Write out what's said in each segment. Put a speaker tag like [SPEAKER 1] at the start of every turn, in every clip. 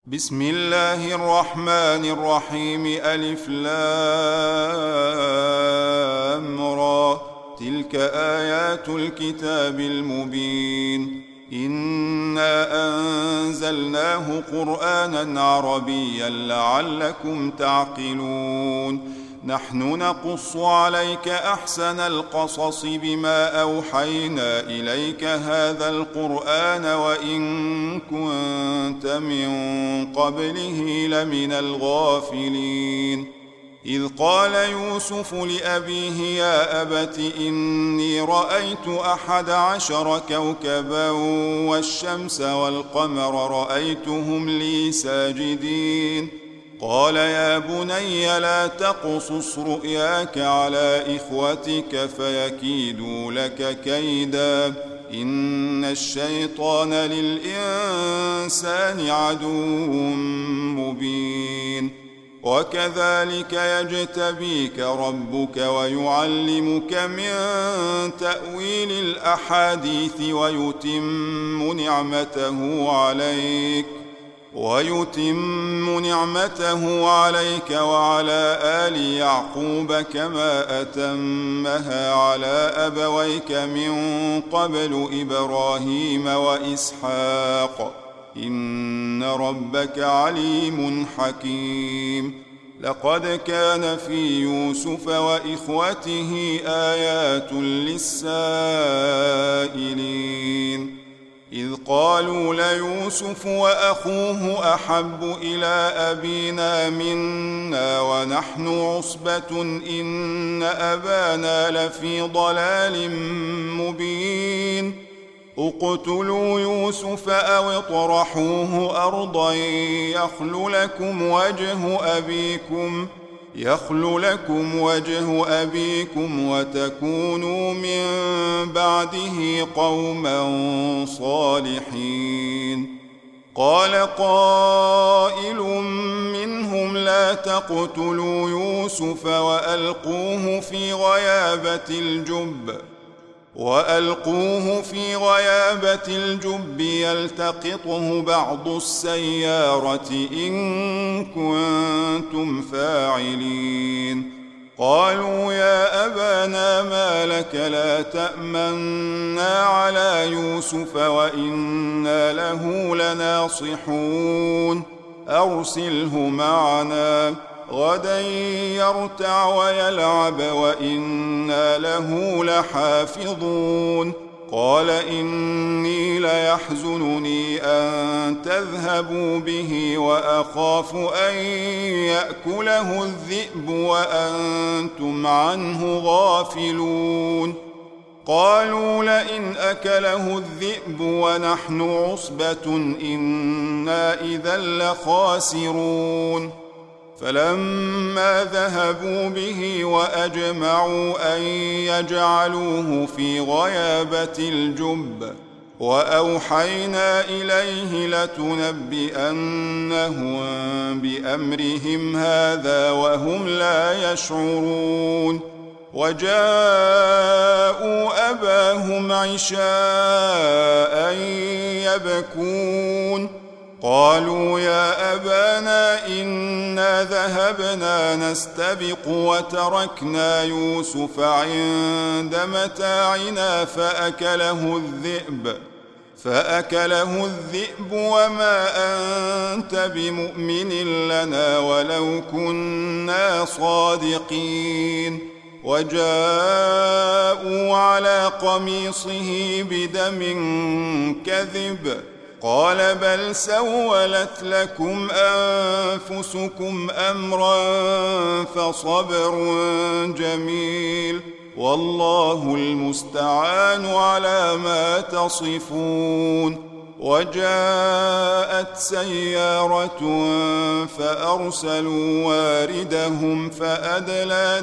[SPEAKER 1] بسم الله الرحمن الرحيم. ألف لام را. تلك آيات الكتاب المبين. إنا أنزلناه قرآنا عربيا لعلكم تعقلون. نحن نقص عليك أحسن القصص بما أوحينا إليك هذا القرآن وإن كنت من قبله لمن الغافلين. إذ قال يوسف لأبيه يا أبت إني رأيت 11 كوكبا والشمس والقمر رأيتهم لي ساجدين. قال يا بني لا تقصص رؤياك على إخوتك فيكيدوا لك كيدا إن الشيطان للإنسان عدو مبين. وكذلك يجتبيك ربك ويعلمك من تأويل الأحاديث ويتم نعمته عليك وعلى آل يعقوب كما أتمها على أبويك من قبل إبراهيم وإسحاق إن ربك عليم حكيم. لقد كان في يوسف وإخوته آيات للسائلين. إذ قالوا ليوسف وأخوه أحب إلى أبينا منا ونحن عصبة إن أبانا لفي ضلال مبين. اقتلوا يوسف أو اطرحوه أرضا يخل لكم وجه أبيكم وتكونوا من بعده قوما صالحين. قال قائل منهم لا تقتلوا يوسف وألقوه في غيابة الجب يلتقطه بعض السيارة إن كنتم فاعلين. قالوا يا أبانا ما لك لا تأمنا على يوسف وإنا له لناصحون أرسله معنا غدا يرتع ويلعب وإنا له لحافظون. قال إني ليحزنني أن تذهبوا به وأخاف أن يأكله الذئب وأنتم عنه غافلون. قالوا لئن أكله الذئب ونحن عصبة إنا إذا لخاسرون. فلما ذهبوا به وأجمعوا أن يجعلوه في غيابة الجب وأوحينا إليه لتنبئنهم بأمرهم هذا وهم لا يشعرون. وجاءوا أباهم عشاء يبكون. قالوا يا أبانا إنا ذهبنا نستبق وتركنا يوسف عند متاعنا فأكله الذئب وما أنت بمؤمن لنا ولو كنا صادقين. وجاءوا على قميصه بدم كذب قال بل سولت لكم أنفسكم أمرا فصبر جميل والله المستعان على ما تصفون. وجاءت سيارة فأرسلوا واردهم فأدلى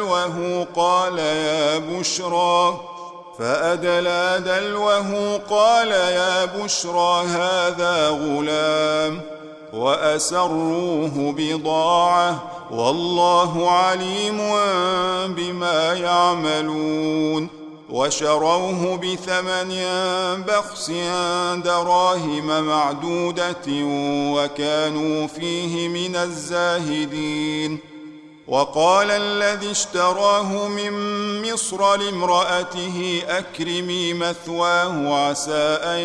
[SPEAKER 1] دلوه قال يا بشرى هذا غلام وأسروه بضاعة والله عليم بما يعملون. وشروه بثمن بخس دراهم معدودة وكانوا فيه من الزاهدين. وقال الذي اشتراه من مصر لامرأته أكرمي مثواه عسى أن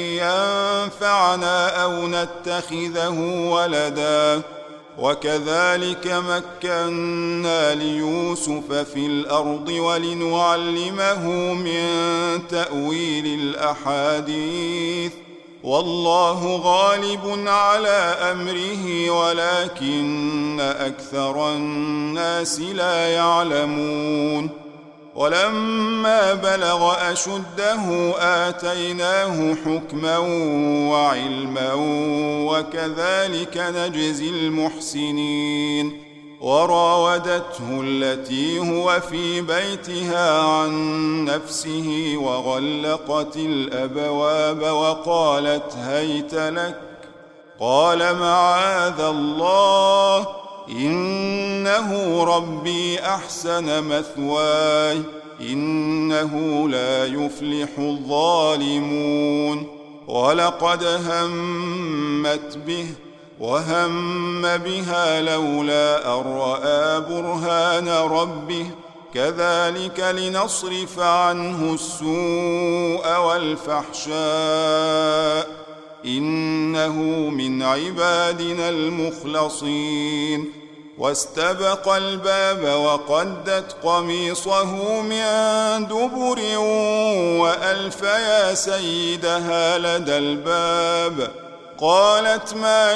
[SPEAKER 1] ينفعنا أو نتخذه ولدا. وكذلك مكنا ليوسف في الأرض ولنعلمه من تأويل الأحاديث والله غالب على أمره ولكن أكثر الناس لا يعلمون. ولما بلغ أشده آتيناه حكما وعلما وكذلك نجزي المحسنين. وراودته التي هو في بيتها عن نفسه وغلقت الأبواب وقالت هيت لك. قال معاذ الله إنه ربي أحسن مثواي إنه لا يفلح الظالمون. ولقد همت به وهم بها لولا أن رأى برهان ربه كذلك لنصرف عنه السوء والفحشاء إنه من عبادنا المخلصين. واستبق الباب وقدت قميصه من دبر وألف يا سيدها لدى الباب. قالت ما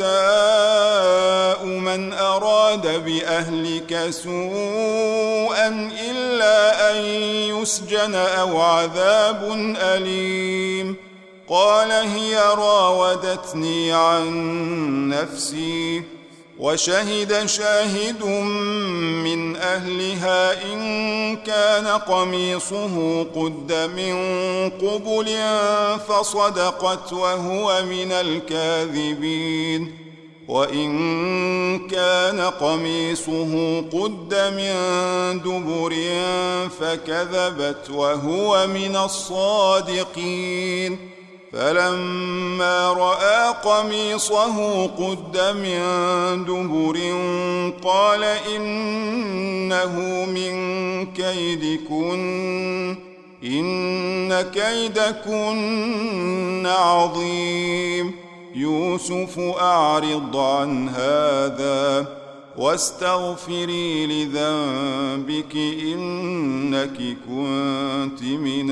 [SPEAKER 1] جزاء من أراد بأهلك سوءا إلا أن يسجن أو عذاب أليم. قال هي راودتني عن نفسي. وشهد شاهد من أهلها إن كان قميصه قد من قبل فصدقت وهو من الكاذبين. وإن كان قميصه قد من دبر فكذبت وهو من الصادقين. فلما رأى قميصه قد من دبر قال إنه من كيدكن إن كيدكن عظيم. يوسف أعرض عن هذا واستغفري لذنبك إنك كنت من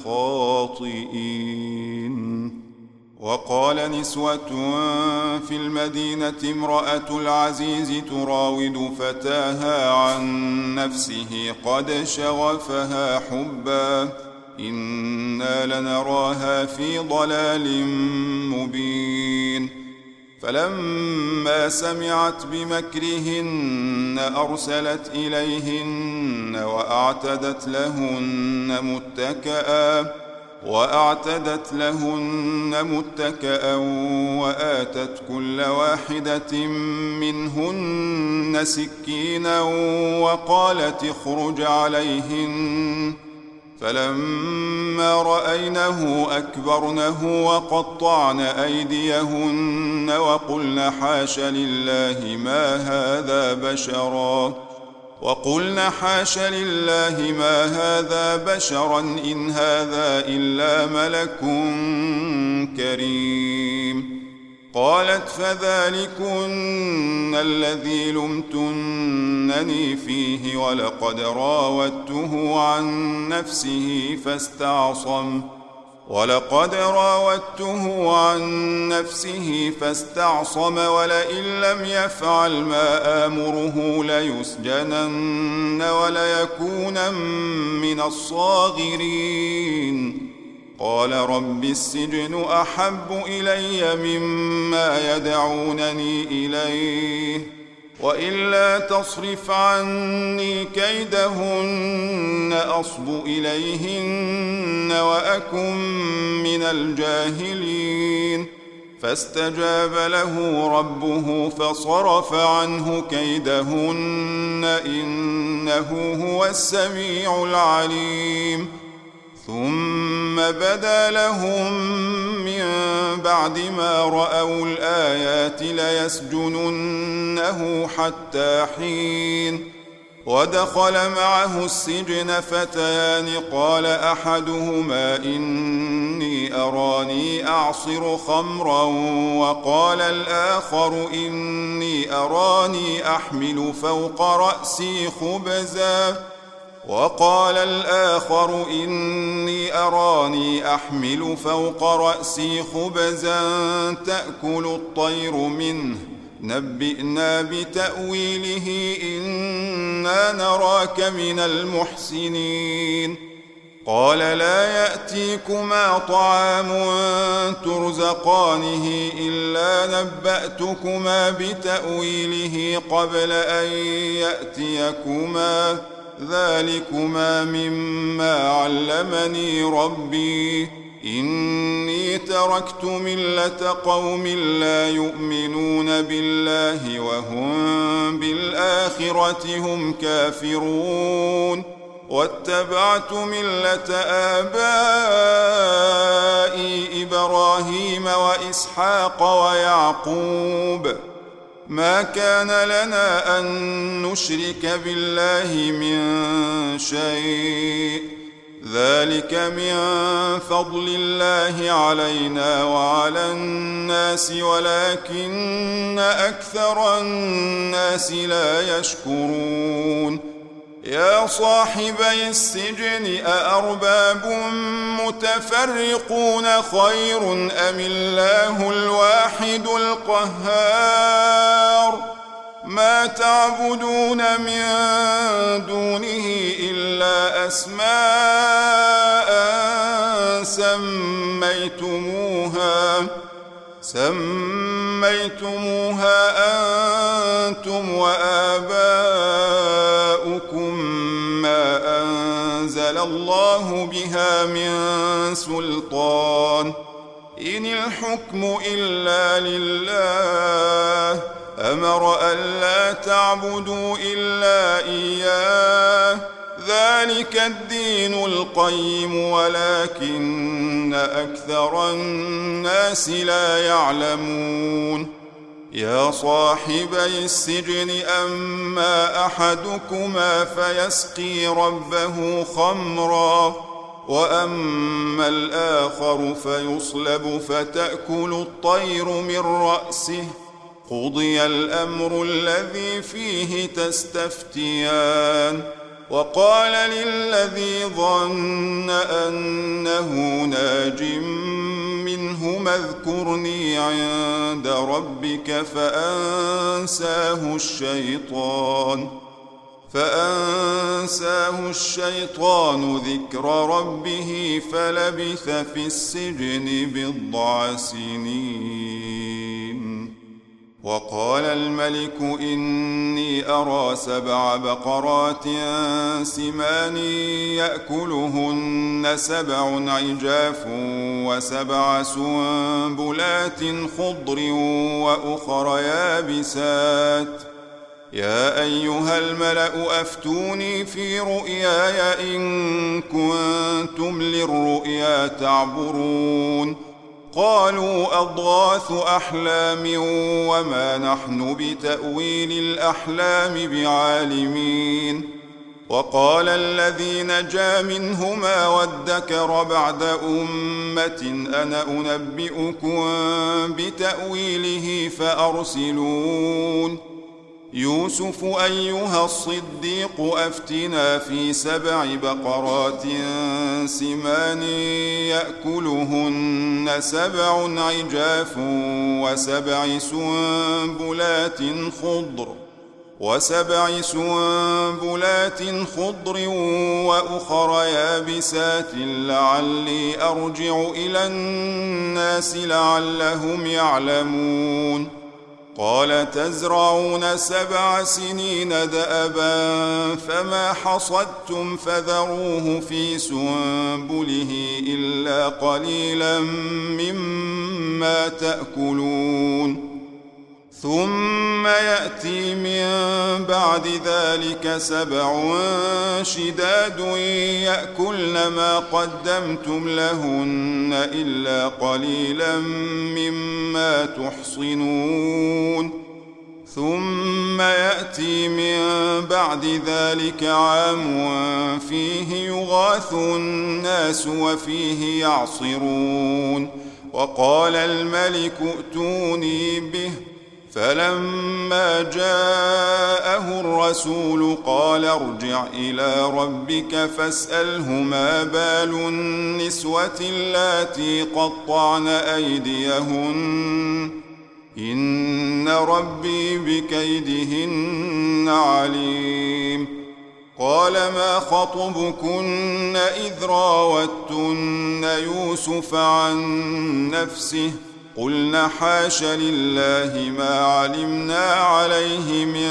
[SPEAKER 1] الخاطئين. وقال نسوة في المدينة امرأة العزيز تراود فتاها عن نفسه قد شغفها حبا إنا لنراها في ضلال مبين. فلما سمعت بمكرهن أرسلت إليهن وأعتدت لهن متكأ وآتت كل واحدة منهن سكينا وقالت اخرج عليهن. فلما رأينه أكبرنه وقطعن أيديهن وقلن حاش لله ما هذا بشرا إن هذا إلا ملك كريم. قالت فذلكن الذي لمتنني فيه ولقد راودته عن نفسه فاستعصم ولئن لم يفعل ما آمره ليسجنن وليكونن من الصاغرين. قال رب السجن أحب إلي مما يدعونني إليه وإلا تصرف عني كيدهن أصب إليهن وأكن من الجاهلين. فاستجاب له ربه فصرف عنه كيدهن إنه هو السميع العليم ثم بدا لهم من بعد ما رأوا الآيات ليسجننه حتى حين ودخل معه السجن فتيان قال أحدهما إني أراني أعصر خمرا وقال الآخر إني أراني أحمل فوق رأسي خبزا تأكل الطير منه نبئنا بتأويله إنا نراك من المحسنين قال لا يأتيكما طعام ترزقانه إلا نبأتكما بتأويله قبل أن يأتيكما ذلكما مما علمني ربي إني تركت ملة قوم لا يؤمنون بالله وهم بالآخرة هم كافرون واتبعت ملة آبائي إبراهيم وإسحاق ويعقوب ما كان لنا أن نشرك بالله من شيء ذلك من فضل الله علينا وعلى الناس ولكن أكثر الناس لا يشكرون يا صاحبي السجن أأرباب متفرقون خير أم الله الواحد القهار ما تعبدون من دونه إلا أسماء سميتموها أنتم وآباؤكم ما أنزل الله بها من سلطان إن الحكم إلا لله أمر ألا تعبدوا إلا إياه ذلك الدين القيم ولكن أكثر الناس لا يعلمون يا صاحبي السجن أما أحدكما فيسقي ربه خمرا وأما الآخر فيصلب فتأكل الطير من رأسه قضي الأمر الذي فيه تستفتيان وقال للذي ظن أنه ناج منهما اذكرني عند ربك فأنساه الشيطان ذكر ربه فلبث في السجن بضع سنين وقال الملك إني أرى 7 بقرات سمان يأكلهن 7 عجاف و7 سنبلات خضر وأخر يابسات يا أيها الملأ أفتوني في رؤياي إن كنتم للرؤيا تعبرون قالوا أضغاث أحلام وما نحن بتأويل الأحلام بعالمين وقال الذي نجا منهما وادكر بعد أمة أنا أنبئكم بتأويله فأرسلون يوسف أيها الصديق أفتنا في 7 بقرات سمان يأكلهن 7 عجاف و7 سنبلات خضر وأخر يابسات لعلي أرجع إلى الناس لعلهم يعلمون قال تزرعون 7 سنين دأبا فما حصدتم فذروه في سنبله إلا قليلا مما تأكلون ثم يأتي من بعد ذلك 7 شداد يأكلن ما قدمتم لهن إلا قليلا مما تحصنون ثم يأتي من بعد ذلك عام فيه يغاث الناس وفيه يعصرون وقال الملك ائتوني به فلما جاءه الرسول قال ارجع إلى ربك فاسأله ما بال النسوة اللاتي قطعن أيديهن إن ربي بكيدهن عليم قال ما خطبكن إذ راوتن يوسف عن نفسه قلنا حاش لله ما علمنا عليه من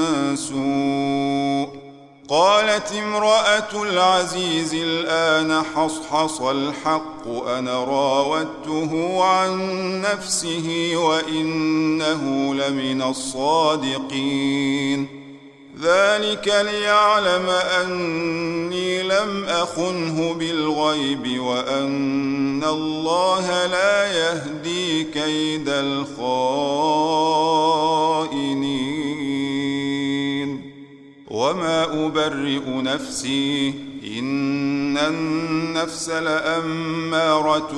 [SPEAKER 1] سوء قالت امرأة العزيز الآن حصحص الحق أنا راودته عن نفسه وإنه لمن الصادقين ذلك ليعلم أني لم أخنه بالغيب وأن الله لا يهدي كيد الخائنين وما أبرئ نفسي إن النفس لأمارة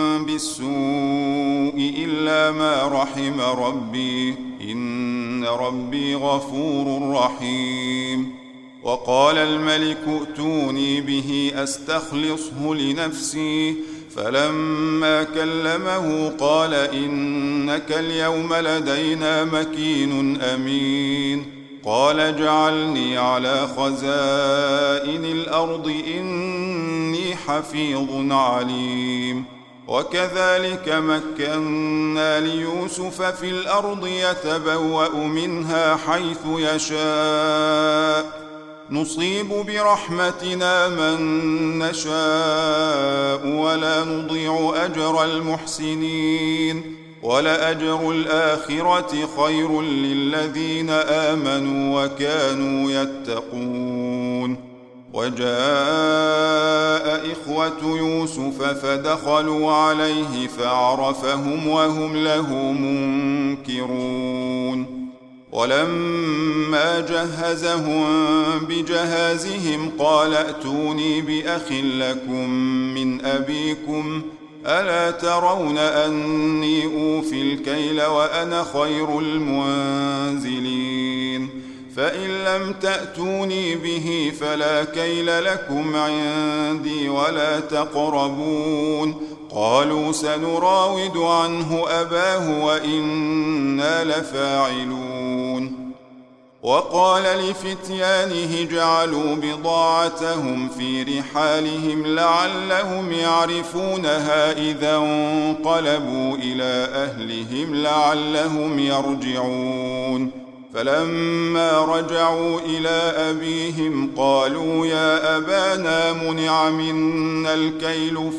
[SPEAKER 1] بالسوء إلا ما رحم ربي إن ربي غفور رحيم وقال الملك ائتوني به أستخلصه لنفسي فلما كلمه قال إنك اليوم لدينا مكين أمين قال اجعلني على خزائن الأرض إني حفيظ عليم وكذلك مكنا ليوسف في الأرض يتبوأ منها حيث يشاء نصيب برحمتنا من نشاء ولا نضيع أجر المحسنين ولأجر الآخرة خير للذين آمنوا وكانوا يتقون وجاء إخوة يوسف فدخلوا عليه فعرفهم وهم له منكرون ولما جهزهم بجهازهم قال ائتوني بأخ لكم من أبيكم ألا ترون أني أوفي الكيل وأنا خير المنزلين فإن لم تأتوني به فلا كيل لكم عندي ولا تقربون قالوا سنراود عنه أباه وإنا لفاعلون وقال لفتيانه جعلوا بضاعتهم في رحالهم لعلهم يعرفونها إذا انقلبوا إلى أهلهم لعلهم يرجعون فلما رجعوا إلى أبيهم قالوا يا أبانا منع منا الكيل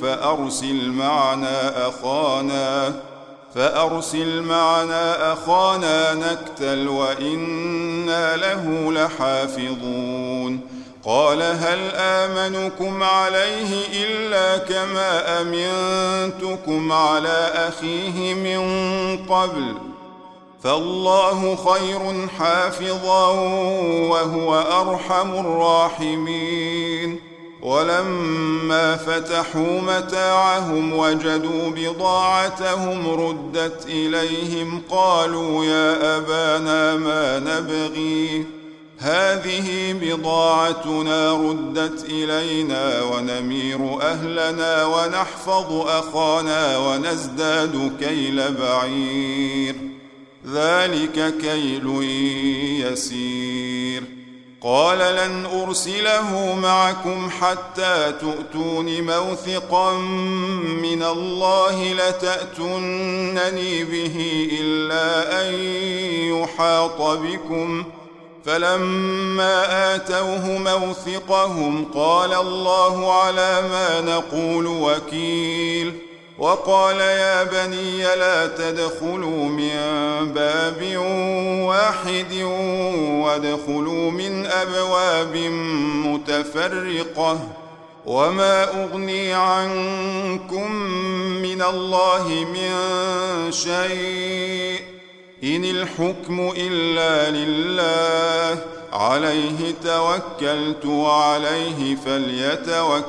[SPEAKER 1] فأرسل معنا أخانا نكتل وإنا له لحافظون قال هل آمنكم عليه إلا كما أمنتكم على أخيه من قبل فالله خير حافظا وهو أرحم الراحمين ولما فتحوا متاعهم وجدوا بضاعتهم ردت إليهم قالوا يا أبانا ما نبغي هذه بضاعتنا ردت إلينا ونمير أهلنا ونحفظ أخانا ونزداد كيل بعير ذلك كيل يسير قال لن أرسله معكم حتى تؤتون موثقا من الله لتأتونني به إلا أن يحاط بكم. فلما آتوه موثقهم قال الله على ما نقول وكيل. وقال يا بني لا تدخلوا من باب واحد وادخلوا من أبواب متفرقة وما أغني عنكم من الله من شيء إن الحكم إلا لله عليه توكلت وعليه فليتوكل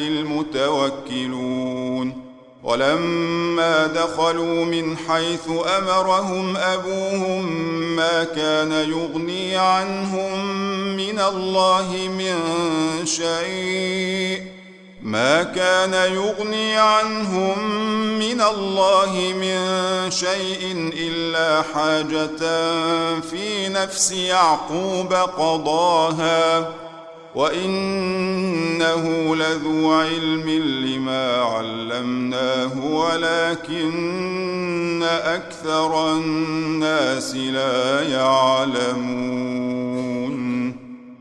[SPEAKER 1] المتوكلون. ولما دخلوا من حيث أمرهم أبوهم ما كان يغني عنهم من الله من شيء إلا حاجة في نفس يعقوب قضاها وإنه لذو علم لما علمناه ولكن أكثر الناس لا يعلمون.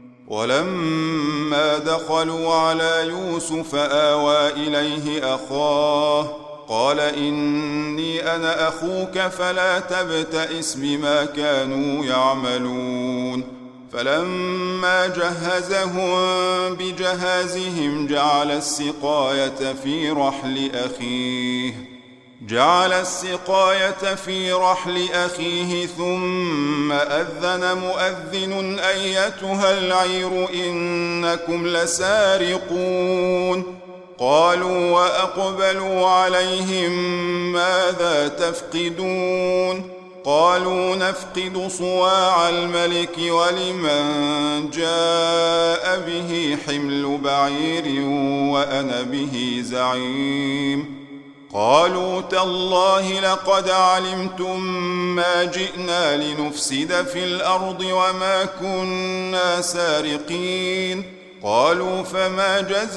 [SPEAKER 1] ولما دخلوا على يوسف آوى إليه أخاه قال إني أنا أخوك فلا تبتئس بما كانوا يعملون. فلما جهزهم بجهازهم جعل السقاية في رحل أخيه ثم أذن مؤذن أيتها العير إنكم لسارقون. قالوا وأقبلوا عليهم ماذا تفقدون؟ قالوا نفقد صواع الملك ولمن جاء به حمل بعير وأنا به زعيم. قالوا تالله لقد علمتم ما جئنا لنفسد في الأرض وما كنا سارقين. قالوا فما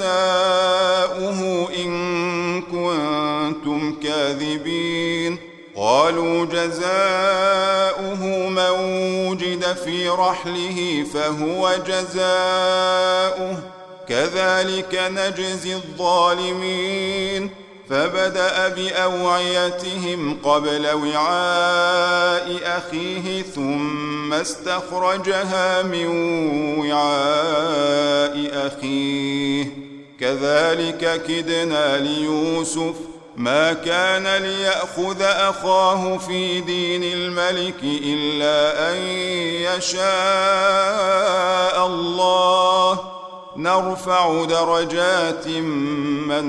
[SPEAKER 1] جزاؤه إن كنتم كاذبين؟ قالوا جزاؤه من وجد في رحله فهو جزاؤه كذلك نجزي الظالمين. فبدأ بأوعيتهم قبل وعاء أخيه ثم استخرجها من وعاء أخيه كذلك كدنا ليوسف ما كان ليأخذ أخاه في دين الملك إلا أن يشاء الله نرفع درجات من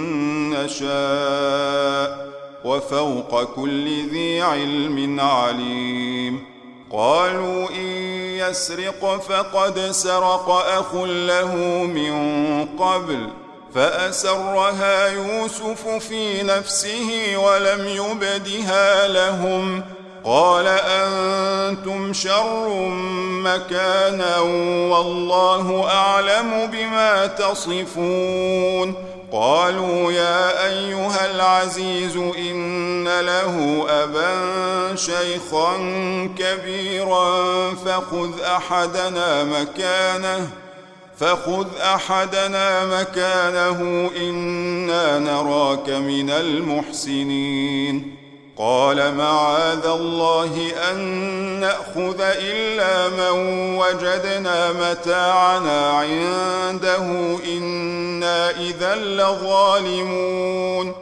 [SPEAKER 1] نشاء وفوق كل ذي علم عليم. قالوا إن يسرق فقد سرق أخ له من قبل فأسرها يوسف في نفسه ولم يبدها لهم. قال أنتم شر مكانا والله أعلم بما تصفون. قالوا يا أيها العزيز إن له أبا شيخا كبيرا فخذ أحدنا مكانه إنا نراك من المحسنين. قال معاذ الله أن نأخذ إلا من وجدنا متاعنا عنده إنا إذا لظالمون.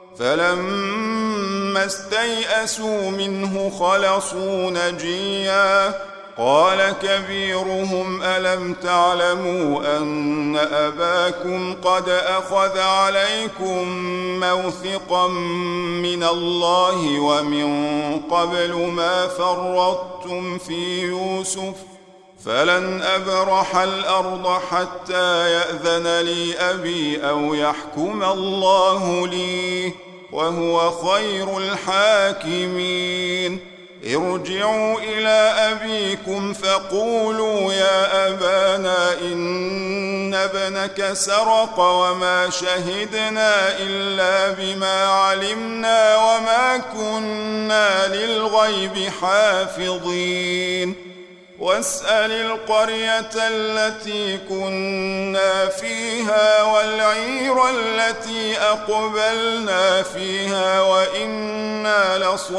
[SPEAKER 1] فلما استيئسوا منه خلصوا نجيا. قال كبيرهم ألم تعلموا أن أباكم قد أخذ عليكم موثقا من الله ومن قبل ما فرطتم في يوسف فلن أبرح الأرض حتى يأذن لي أبي أو يحكم الله لي وهو خير الحاكمين. ارجعوا إلى أبيكم فقولوا يا أبانا إن ابنك سرق وما شهدنا إلا بما علمنا وما كنا للغيب حافظين واسأل القرية التي كنا فيها والعير التي أقبلنا فيها وإنا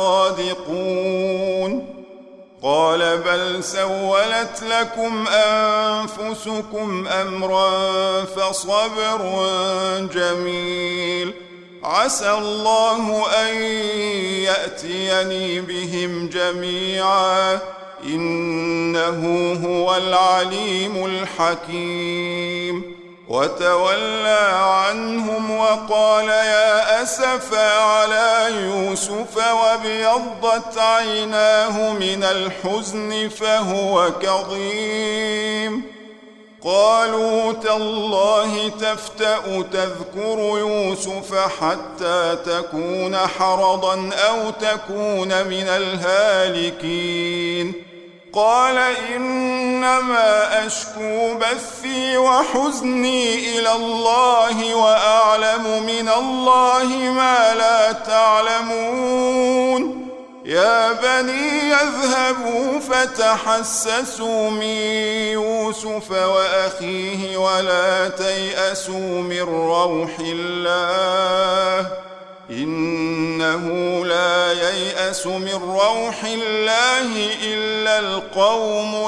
[SPEAKER 1] لصادقون قال بل سولت لكم أنفسكم أمرا فصبر جميل عسى الله أن يأتيني بهم جميعا إنه هو العليم الحكيم وتولى عنهم وقال يا أسفا على يوسف وابيضت عيناه من الحزن فهو كظيم قالوا تالله تفتأ تذكر يوسف حتى تكون حرضا أو تكون من الهالكين قال إنما أشكو بثي وحزني إلى الله وأعلم من الله ما لا تعلمون يا بني اذهبوا فتحسسوا من يوسف وأخيه ولا تيأسوا من روح الله إنه لا ييأس من روح الله إلا القوم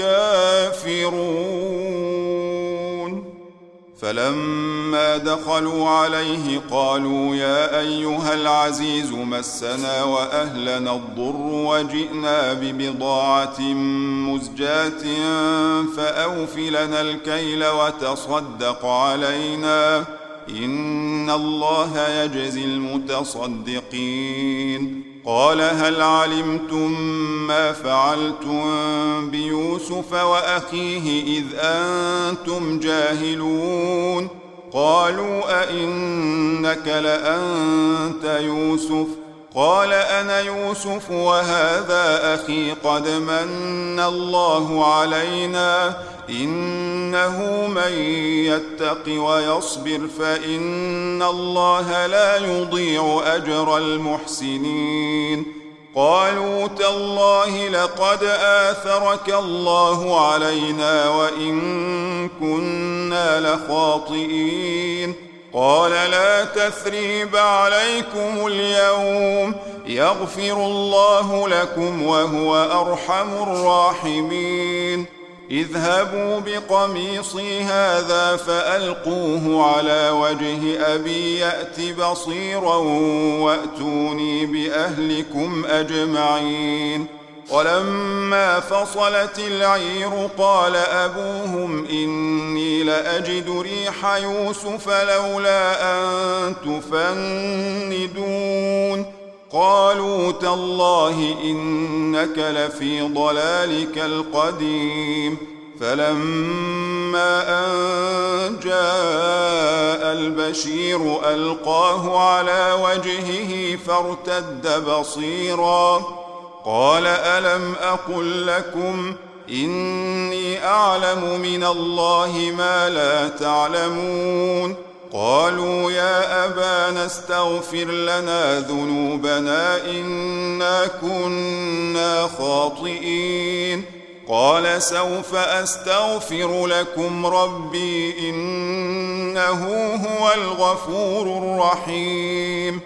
[SPEAKER 1] الكافرون فلما دخلوا عليه قالوا يا أيها العزيز مسنا وأهلنا الضر وجئنا ببضاعة مزجاة فأوف لنا الكيل وتصدق علينا إن الله يجزي المتصدقين قال هل علمتم ما فعلتم بيوسف وأخيه إذ أنتم جاهلون قالوا أئنك لأنت يوسف قال أنا يوسف وهذا أخي قد من الله علينا إنه من يتق ويصبر فإن الله لا يضيع أجر المحسنين قالوا تالله لقد آثرك الله علينا وإن كنا لخاطئين قال لا تثريب عليكم اليوم يغفر الله لكم وهو أرحم الراحمين اذهبوا بقميصي هذا فألقوه على وجه أبي يأت بصيرا وأتوني بأهلكم أجمعين ولما فصلت العير قال أبوهم إني لأجد ريح يوسف لولا أن تفندون قالوا تالله إنك لفي ضلالك القديم فلما أن جاء البشير ألقاه على وجهه فارتد بصيرا قال ألم أقل لكم إني أعلم من الله ما لا تعلمون قالوا يا أبانا استغفر لنا ذنوبنا إنا كنا خاطئين قال سوف أستغفر لكم ربي إنه هو الغفور الرحيم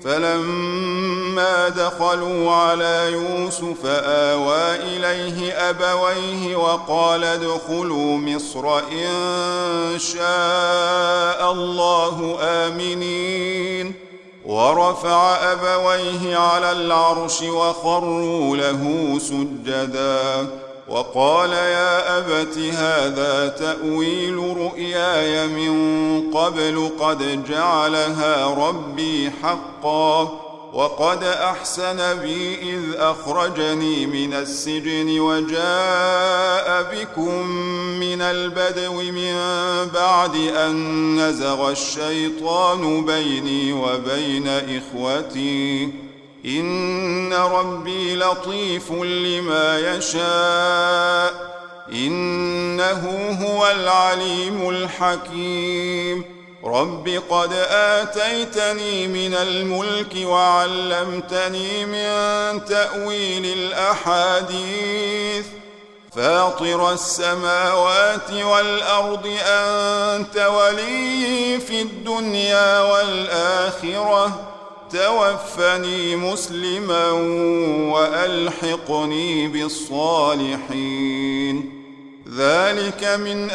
[SPEAKER 1] فلما دخلوا على يوسف آوى إليه أبويه وقال ادخلوا مصر إن شاء الله آمنين ورفع أبويه على العرش وخروا له سجدا وقال يا أبت هذا تأويل رؤياي من قبل قد جعلها ربي حقا وقد أحسن بي إذ أخرجني من السجن وجاء بكم من البدو من بعد أن نزغ الشيطان بيني وبين إخوتي إن ربي لطيف لما يشاء إنه هو العليم الحكيم رب قد آتيتني من الملك وعلمتني من تأويل الأحاديث فاطر السماوات والأرض أنت ولي في الدنيا والآخرة توفني مسلما وألحقني بالصالحين ذلك من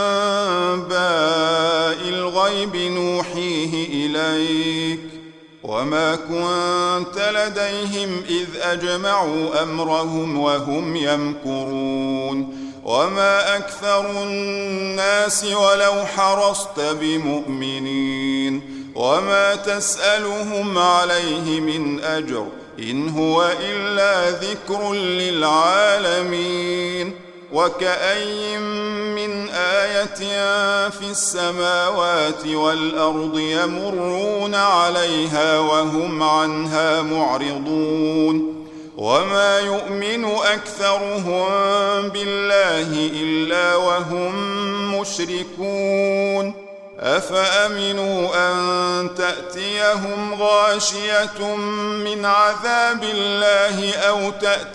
[SPEAKER 1] أنباء الغيب نوحيه إليك وما كنت لديهم إذ أجمعوا أمرهم وهم يمكرون وما أكثر الناس ولو حرصت بمؤمنين وما تسألهم عليه من أجر إن هو إلا ذكر للعالمين وكأي من آية في السماوات والأرض يمرون عليها وهم عنها معرضون وما يؤمن أكثرهم بالله إلا وهم مشركون أفأمنوا أن تأتيهم غاشية من عذاب الله أو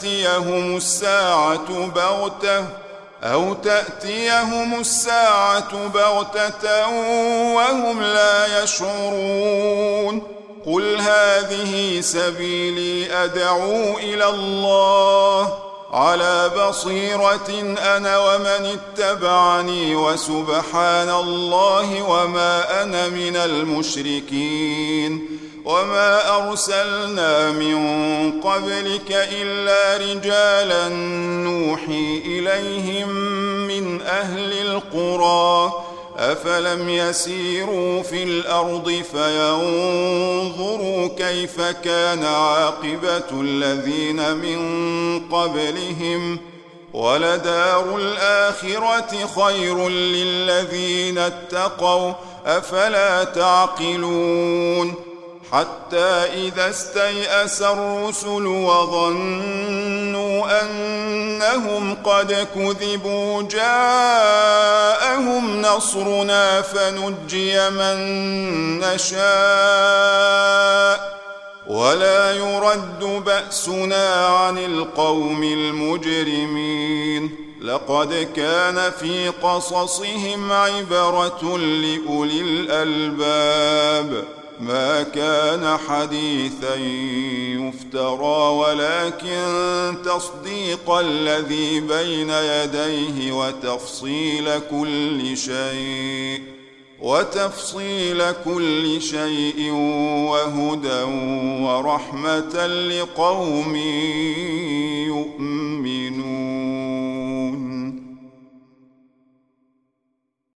[SPEAKER 1] تأتيهم الساعة بغتة وهم لا يشعرون قل هذه سبيلي أدعو إلى الله على بصيرة أنا ومن اتبعني وسبحان الله وما أنا من المشركين وما أرسلنا من قبلك إلا رجالا نوحي إليهم من أهل القرى أفلم يسيروا في الأرض فينظروا كيف كان عاقبة الذين من قبلهم ولدار الآخرة خير للذين اتقوا أفلا تعقلون حتى إذا استيأس الرسل وظنوا أنهم قد كذبوا جاءهم نصرنا فنجي من نشاء ولا يرد بأسنا عن القوم المجرمين لقد كان في قصصهم عبرة لأولي الألباب ما كان حديثا يفترى ولكن تصديق الذي بين يديه وتفصيل كل شيء وهدى ورحمة لقوم يؤمنون